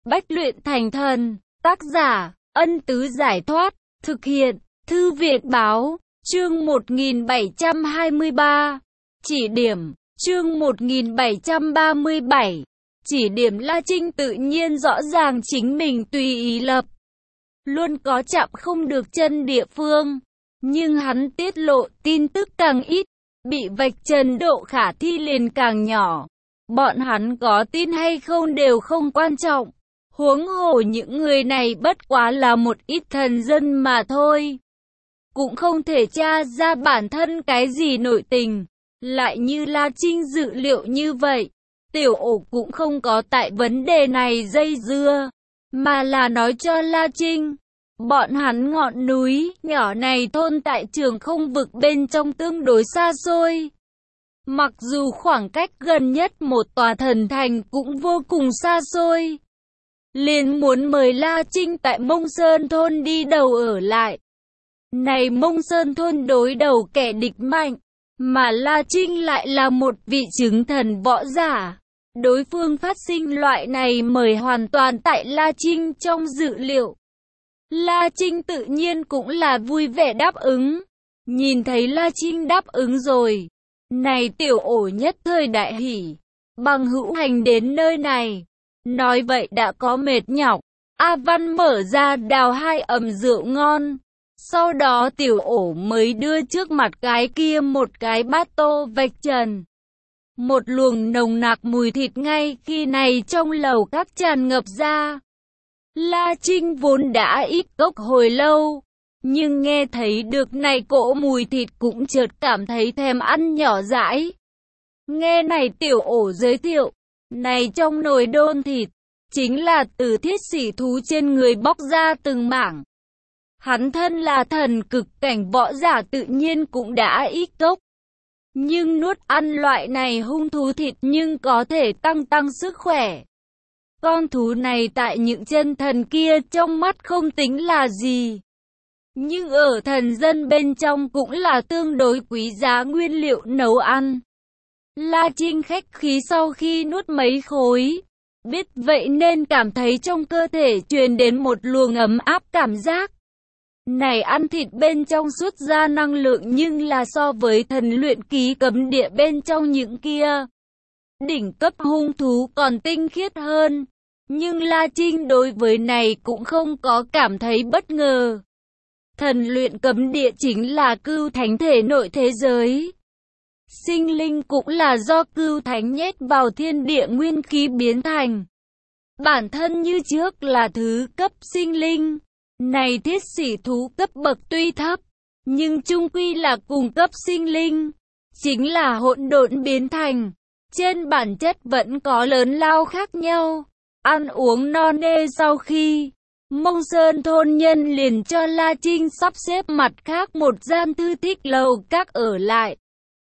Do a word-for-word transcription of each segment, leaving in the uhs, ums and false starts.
Bách luyện thành thần. Tác giả, Ân Tứ Giải Thoát. Thực hiện, Thư viện Báo. Chương một nghìn bảy trăm hai mươi ba. Chỉ điểm. Chương một nghìn bảy trăm ba mươi bảy. Chỉ điểm. La Trinh tự nhiên rõ ràng chính mình tùy ý lập. Luôn có chạm không được chân địa phương. Nhưng hắn tiết lộ tin tức càng ít, bị vạch trần độ khả thi liền càng nhỏ. Bọn hắn có tin hay không đều không quan trọng. Huống hồ những người này bất quá là một ít thần dân mà thôi. Cũng không thể tra ra bản thân cái gì nội tình. Lại như La Trinh dự liệu như vậy, Tiểu Ổ cũng không có tại vấn đề này dây dưa, mà là nói cho La Trinh, bọn hắn ngọn núi nhỏ này thôn tại trường không vực bên trong tương đối xa xôi. Mặc dù khoảng cách gần nhất một tòa thần thành cũng vô cùng xa xôi. Liền muốn mời La Trinh tại Mông Sơn thôn đi đầu ở lại. Này Mông Sơn thôn đối đầu kẻ địch mạnh, mà La Trinh lại là một vị chứng thần võ giả. Đối phương phát sinh loại này mời hoàn toàn tại La Trinh trong dự liệu. La Trinh tự nhiên cũng là vui vẻ đáp ứng. Nhìn thấy La Trinh đáp ứng rồi, này Tiểu Ổ nhất thời đại hỉ. Bằng hữu hành đến nơi này, nói vậy đã có mệt nhọc. A Văn mở ra đào hai ấm rượu ngon. Sau đó Tiểu Ổ mới đưa trước mặt cái kia một cái bát tô vạch trần. Một luồng nồng nặc mùi thịt ngay khi này trong lầu các tràn ngập ra. La Trinh vốn đã ít cốc hồi lâu, nhưng nghe thấy được này cỗ mùi thịt cũng chợt cảm thấy thèm ăn nhỏ dãi. Nghe này Tiểu Ổ giới thiệu, này trong nồi đôn thịt, chính là từ thiết sỉ thú trên người bóc ra từng mảng. Hắn thân là thần cực cảnh võ giả tự nhiên cũng đã ít cốc. Nhưng nuốt ăn loại này hung thú thịt nhưng có thể tăng tăng sức khỏe. Con thú này tại những chân thần kia trong mắt không tính là gì. Nhưng ở thần dân bên trong cũng là tương đối quý giá nguyên liệu nấu ăn. La Trinh khách khí sau khi nuốt mấy khối. Biết vậy nên cảm thấy trong cơ thể truyền đến một luồng ấm áp cảm giác. Này ăn thịt bên trong xuất ra năng lượng nhưng là so với thần luyện ký cấm địa bên trong những kia đỉnh cấp hung thú còn tinh khiết hơn. Nhưng La Trinh đối với này cũng không có cảm thấy bất ngờ. Thần luyện cấm địa chính là cưu thánh thể nội thế giới. Sinh linh cũng là do cưu thánh nhét vào thiên địa nguyên khí biến thành. Bản thân như trước là thứ cấp sinh linh. Này thiết sỉ thú cấp bậc tuy thấp, nhưng chung quy là cùng cấp sinh linh. Chính là hỗn độn biến thành. Trên bản chất vẫn có lớn lao khác nhau. Ăn uống no nê sau khi, Mông Sơn thôn nhân liền cho La Trinh sắp xếp mặt khác một gian thư thích lầu các ở lại.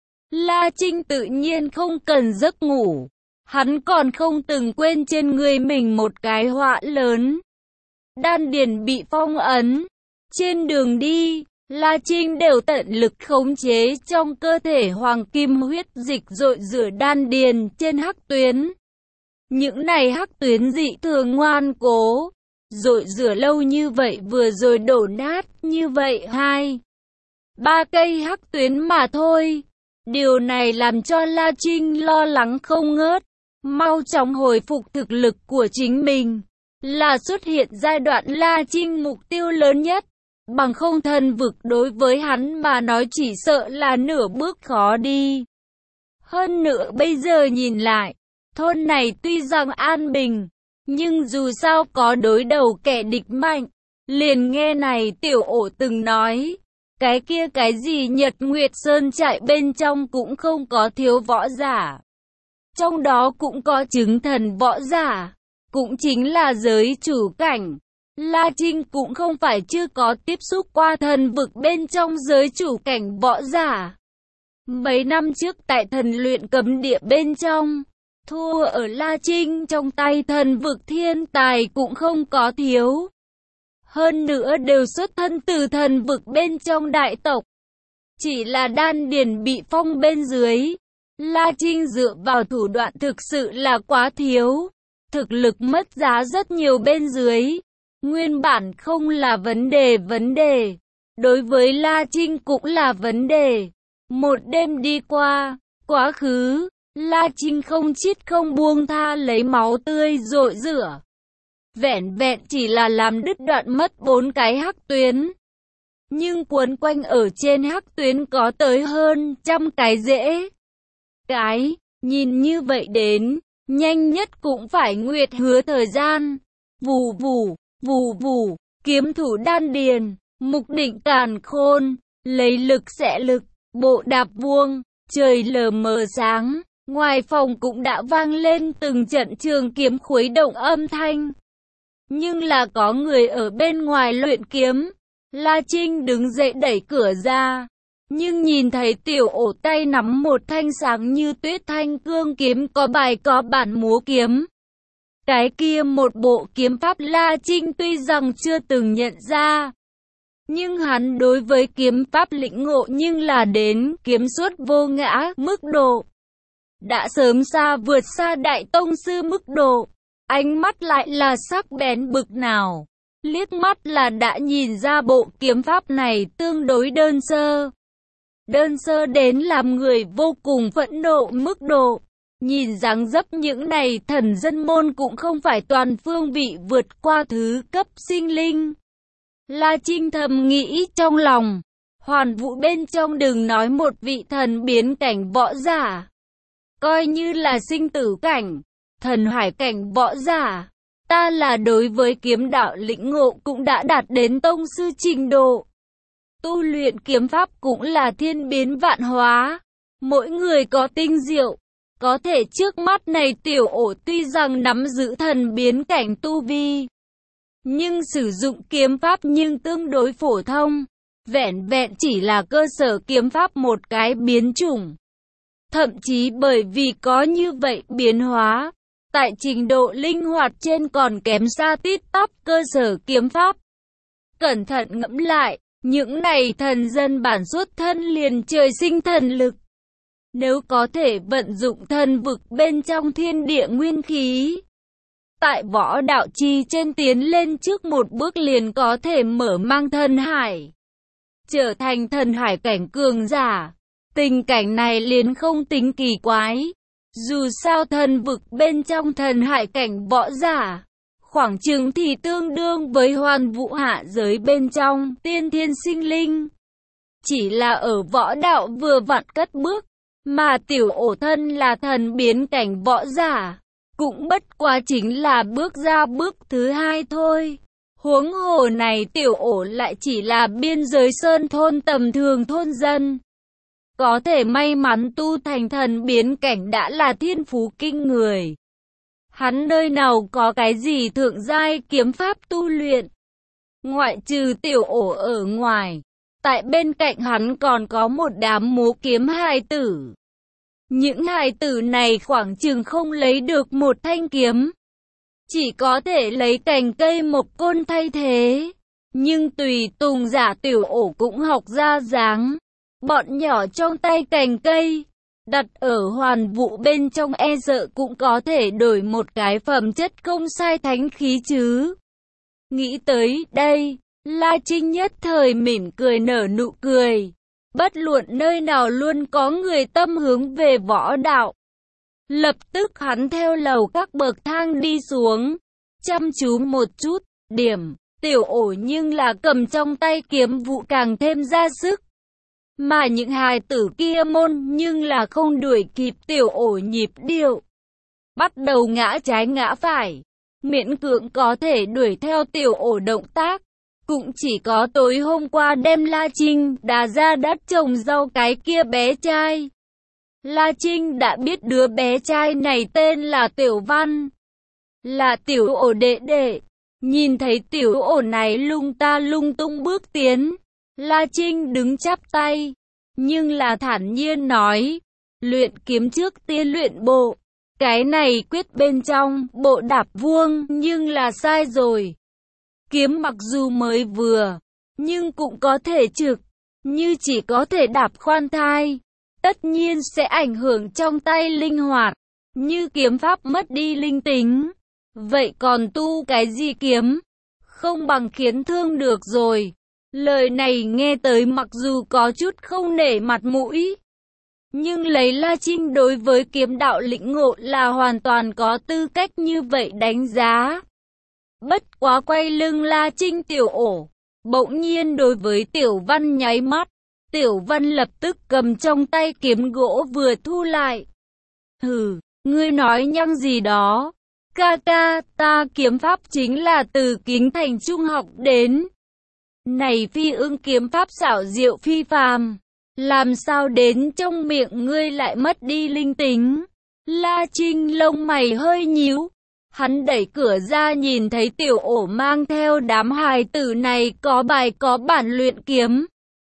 La Trinh tự nhiên không cần giấc ngủ. Hắn còn không từng quên trên người mình một cái họa lớn. Đan điền bị phong ấn. Trên đường đi, La Trinh đều tận lực khống chế trong cơ thể hoàng kim huyết dịch dội rửa đan điền trên hắc tuyến. Những này hắc tuyến dị thường ngoan cố. Dội rửa lâu như vậy vừa rồi đổ nát như vậy hai, ba cây hắc tuyến mà thôi. Điều này làm cho La Trinh lo lắng không ngớt. Mau chóng hồi phục thực lực của chính mình là xuất hiện giai đoạn La Trinh mục tiêu lớn nhất. Bằng không thần vực đối với hắn mà nói chỉ sợ là nửa bước khó đi. Hơn nữa bây giờ nhìn lại, thôn này tuy rằng an bình, nhưng dù sao có đối đầu kẻ địch mạnh. Liền nghe này Tiểu Ổ từng nói, cái kia cái gì Nhật Nguyệt Sơn trại bên trong cũng không có thiếu võ giả. Trong đó cũng có chứng thần võ giả, cũng chính là giới chủ cảnh. La Trinh cũng không phải chưa có tiếp xúc qua thần vực bên trong giới chủ cảnh võ giả. Mấy năm trước tại thần luyện cấm địa bên trong, thua ở La Trinh trong tay thần vực thiên tài cũng không có thiếu. Hơn nữa đều xuất thân từ thần vực bên trong đại tộc. Chỉ là đan điền bị phong bên dưới. La Trinh dựa vào thủ đoạn thực sự là quá thiếu. thực lực mất giá rất nhiều bên dưới. Nguyên bản không là vấn đề vấn đề. Đối với La Trinh cũng là vấn đề. Một đêm đi qua, quá khứ, La Trinh không chít không buông tha lấy máu tươi rội rửa. Vẹn vẹn chỉ là làm đứt đoạn mất bốn cái hắc tuyến. Nhưng quấn quanh ở trên hắc tuyến có tới hơn trăm cái rễ. Cái, nhìn như vậy đến, nhanh nhất cũng phải nguyệt hứa thời gian. Vù vù, vù vù, kiếm thủ đan điền, mục định càn khôn, lấy lực xẻ lực, bộ đạp vuông, trời lờ mờ sáng. Ngoài phòng cũng đã vang lên từng trận trường kiếm khuấy động âm thanh. Nhưng là có người ở bên ngoài luyện kiếm. La Trinh đứng dậy đẩy cửa ra. Nhưng nhìn thấy tiểu ổ tay nắm một thanh sáng như tuyết thanh cương kiếm có bài có bản múa kiếm. Cái kia một bộ kiếm pháp La Trinh tuy rằng chưa từng nhận ra. Nhưng hắn đối với kiếm pháp lĩnh ngộ nhưng là đến kiếm xuất vô ngã mức độ. Đã sớm xa vượt xa đại tông sư mức độ. Ánh mắt lại là sắc bén bực nào. Liếc mắt là đã nhìn ra bộ kiếm pháp này tương đối đơn sơ. Đơn sơ đến làm người vô cùng phẫn nộ mức độ. Nhìn dáng dấp những này thần dân môn cũng không phải toàn phương vị vượt qua thứ cấp sinh linh. La Trinh thầm nghĩ trong lòng. Hoàn vũ bên trong đừng nói một vị thần biến cảnh võ giả. Coi như là sinh tử cảnh, thần hải cảnh võ giả. Ta là đối với kiếm đạo lĩnh ngộ cũng đã đạt đến tông sư trình độ. Tu luyện kiếm pháp cũng là thiên biến vạn hóa. Mỗi người có tinh diệu. Có thể trước mắt này tiểu ổ tuy rằng nắm giữ thần biến cảnh tu vi. Nhưng sử dụng kiếm pháp nhưng tương đối phổ thông. Vẹn vẹn chỉ là cơ sở kiếm pháp một cái biến chủng. Thậm chí bởi vì có như vậy biến hóa. Tại trình độ linh hoạt trên còn kém xa tít tắp cơ sở kiếm pháp. Cẩn thận ngẫm lại, những này thần dân bản xuất thân liền trời sinh thần lực. Nếu có thể vận dụng thần vực bên trong thiên địa nguyên khí. Tại võ đạo chi trên tiến lên trước một bước liền có thể mở mang thần hải. Trở thành thần hải cảnh cường giả. Tình cảnh này liền không tính kỳ quái. Dù sao thần vực bên trong thần hải cảnh võ giả, khoảng chừng thì tương đương với hoàn vũ hạ giới bên trong tiên thiên sinh linh. Chỉ là ở võ đạo vừa vặn cất bước, mà tiểu ổ thân là thần biến cảnh võ giả, cũng bất quá chính là bước ra bước thứ hai thôi. Huống hồ này tiểu ổ lại chỉ là biên giới sơn thôn tầm thường thôn dân. Có thể may mắn tu thành thần biến cảnh đã là thiên phú kinh người. Hắn nơi nào có cái gì thượng giai kiếm pháp tu luyện. Ngoại trừ tiểu ổ ở ngoài, tại bên cạnh hắn còn có một đám múa kiếm hài tử. Những hài tử này khoảng chừng không lấy được một thanh kiếm. Chỉ có thể lấy cành cây một côn thay thế. Nhưng tùy tùng giả tiểu ổ cũng học ra dáng. Bọn nhỏ trong tay cành cây, đặt ở hoàn vũ bên trong e sợ cũng có thể đổi một cái phẩm chất không sai thánh khí chứ. Nghĩ tới đây, La Trinh nhất thời mỉm cười nở nụ cười. Bất luận nơi nào luôn có người tâm hướng về võ đạo. Lập tức hắn theo lầu các bậc thang đi xuống, chăm chú một chút, điểm, tiểu ổ nhưng là cầm trong tay kiếm vụ càng thêm ra sức. Mà những hài tử kia môn nhưng là không đuổi kịp tiểu ổ nhịp điệu. Bắt đầu ngã trái ngã phải, miễn cưỡng có thể đuổi theo tiểu ổ động tác. Cũng chỉ có tối hôm qua đem La Trinh đá ra đất trồng rau cái kia bé trai. La Trinh đã biết đứa bé trai này tên là Tiểu Văn. Là tiểu ổ đệ đệ. Nhìn thấy tiểu ổ này lung ta lung tung bước tiến. La Trinh đứng chắp tay. Nhưng là thản nhiên nói. Luyện kiếm trước tiên luyện bộ. Cái này quyết bên trong bộ đạp vuông nhưng là sai rồi. Kiếm mặc dù mới vừa, nhưng cũng có thể trực, như chỉ có thể đạp khoan thai. Tất nhiên sẽ ảnh hưởng trong tay linh hoạt, như kiếm pháp mất đi linh tính. vậy còn tu cái gì kiếm? Không bằng khiến thương được rồi. Lời này nghe tới mặc dù có chút không nể mặt mũi, nhưng lấy La Trinh đối với kiếm đạo lĩnh ngộ là hoàn toàn có tư cách như vậy đánh giá. Bất quá quay lưng La Trinh Tiểu Ổ, bỗng nhiên đối với Tiểu Văn nháy mắt. Tiểu Văn lập tức cầm trong tay kiếm gỗ vừa thu lại. Hừ, ngươi nói nhăng gì đó? Ca ca, ta kiếm pháp chính là từ Kính Thành Trung học đến. Này phi ưng kiếm pháp xảo diệu phi phàm, làm sao đến trong miệng ngươi lại mất đi linh tính? La Trinh lông mày hơi nhíu. Hắn đẩy cửa ra nhìn thấy Tiểu Ổ mang theo đám hài tử này có bài có bản luyện kiếm.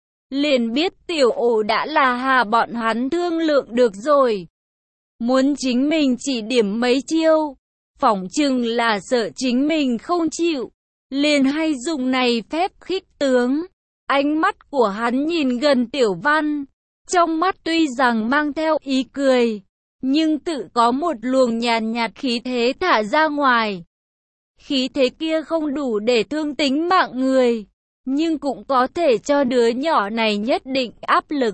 Liền biết Tiểu Ổ đã là hà bọn hắn thương lượng được rồi. Muốn chính mình chỉ điểm mấy chiêu, phỏng chừng là sợ chính mình không chịu. Liền hay dùng này phép khích tướng. Ánh mắt của hắn nhìn gần Tiểu Văn, trong mắt tuy rằng mang theo ý cười, nhưng tự có một luồng nhàn nhạt khí thế thả ra ngoài. Khí thế kia không đủ để thương tính mạng người, nhưng cũng có thể cho đứa nhỏ này nhất định áp lực.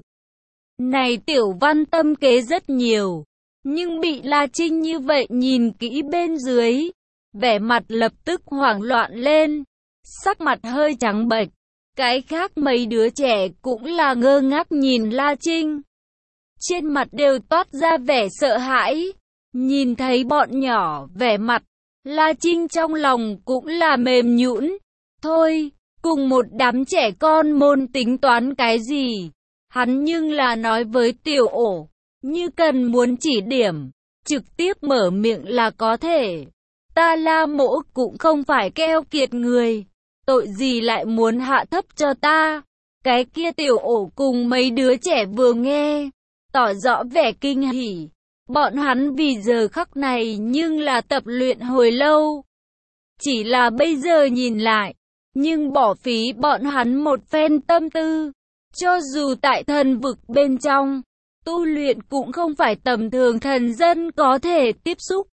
Này Tiểu Văn tâm kế rất nhiều, nhưng bị La Trinh như vậy nhìn kỹ bên dưới, vẻ mặt lập tức hoảng loạn lên, sắc mặt hơi trắng bệch. Cái khác mấy đứa trẻ cũng là ngơ ngác nhìn La Trinh, trên mặt đều toát ra vẻ sợ hãi. Nhìn thấy bọn nhỏ vẻ mặt, La Trinh trong lòng cũng là mềm nhũn. Thôi, cùng một đám trẻ con môn tính toán cái gì? Hắn nhưng là nói với Tiểu Ổ, như cần muốn chỉ điểm, trực tiếp mở miệng là có thể. Ta La Mỗ cũng không phải keo kiệt người, tội gì lại muốn hạ thấp cho ta? Cái kia Tiểu Ổ cùng mấy đứa trẻ vừa nghe, tỏ rõ vẻ kinh hỉ. Bọn hắn vì giờ khắc này nhưng là tập luyện hồi lâu. Chỉ là bây giờ nhìn lại, nhưng bỏ phí bọn hắn một phen tâm tư. Cho dù tại thần vực bên trong, tu luyện cũng không phải tầm thường thần dân có thể tiếp xúc.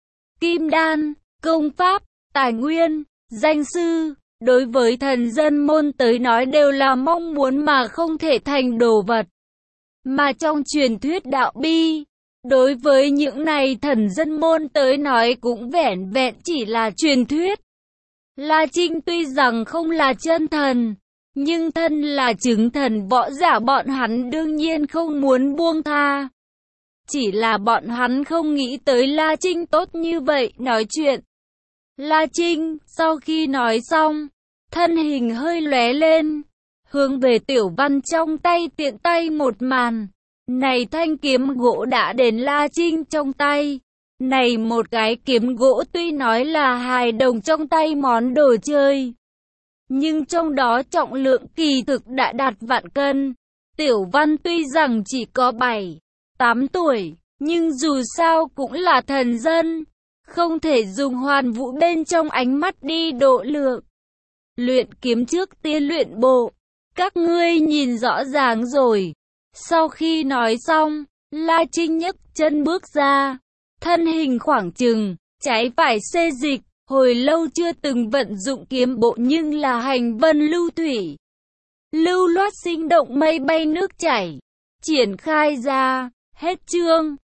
Kim đan, công pháp, tài nguyên, danh sư, đối với thần dân môn tới nói đều là mong muốn mà không thể thành đồ vật. Mà trong truyền thuyết đạo bi, đối với những này thần dân môn tới nói cũng vẻn vẹn chỉ là truyền thuyết. La Trinh tuy rằng không là chân thần, nhưng thân là chứng thần võ giả bọn hắn đương nhiên không muốn buông tha. Chỉ là bọn hắn không nghĩ tới La Trinh tốt như vậy nói chuyện. La Trinh, sau khi nói xong, thân hình hơi lóe lên, hướng về Tiểu Văn trong tay tiện tay một màn. Này thanh kiếm gỗ đã đến La Trinh trong tay. Này một cái kiếm gỗ tuy nói là hài đồng trong tay món đồ chơi, nhưng trong đó trọng lượng kỳ thực đã đạt vạn cân. Tiểu Văn tuy rằng chỉ có bảy, tám tuổi, nhưng dù sao cũng là thần dân, không thể dùng hoàn vũ bên trong ánh mắt đi độ lượng. Luyện kiếm trước tiên luyện bộ, các ngươi nhìn rõ ràng rồi. Sau khi nói xong, La Trinh nhấc chân bước ra, thân hình khoảng chừng, trái phải xê dịch, hồi lâu chưa từng vận dụng kiếm bộ nhưng là hành vân lưu thủy. Lưu loát sinh động mây bay nước chảy, triển khai ra, hết chương.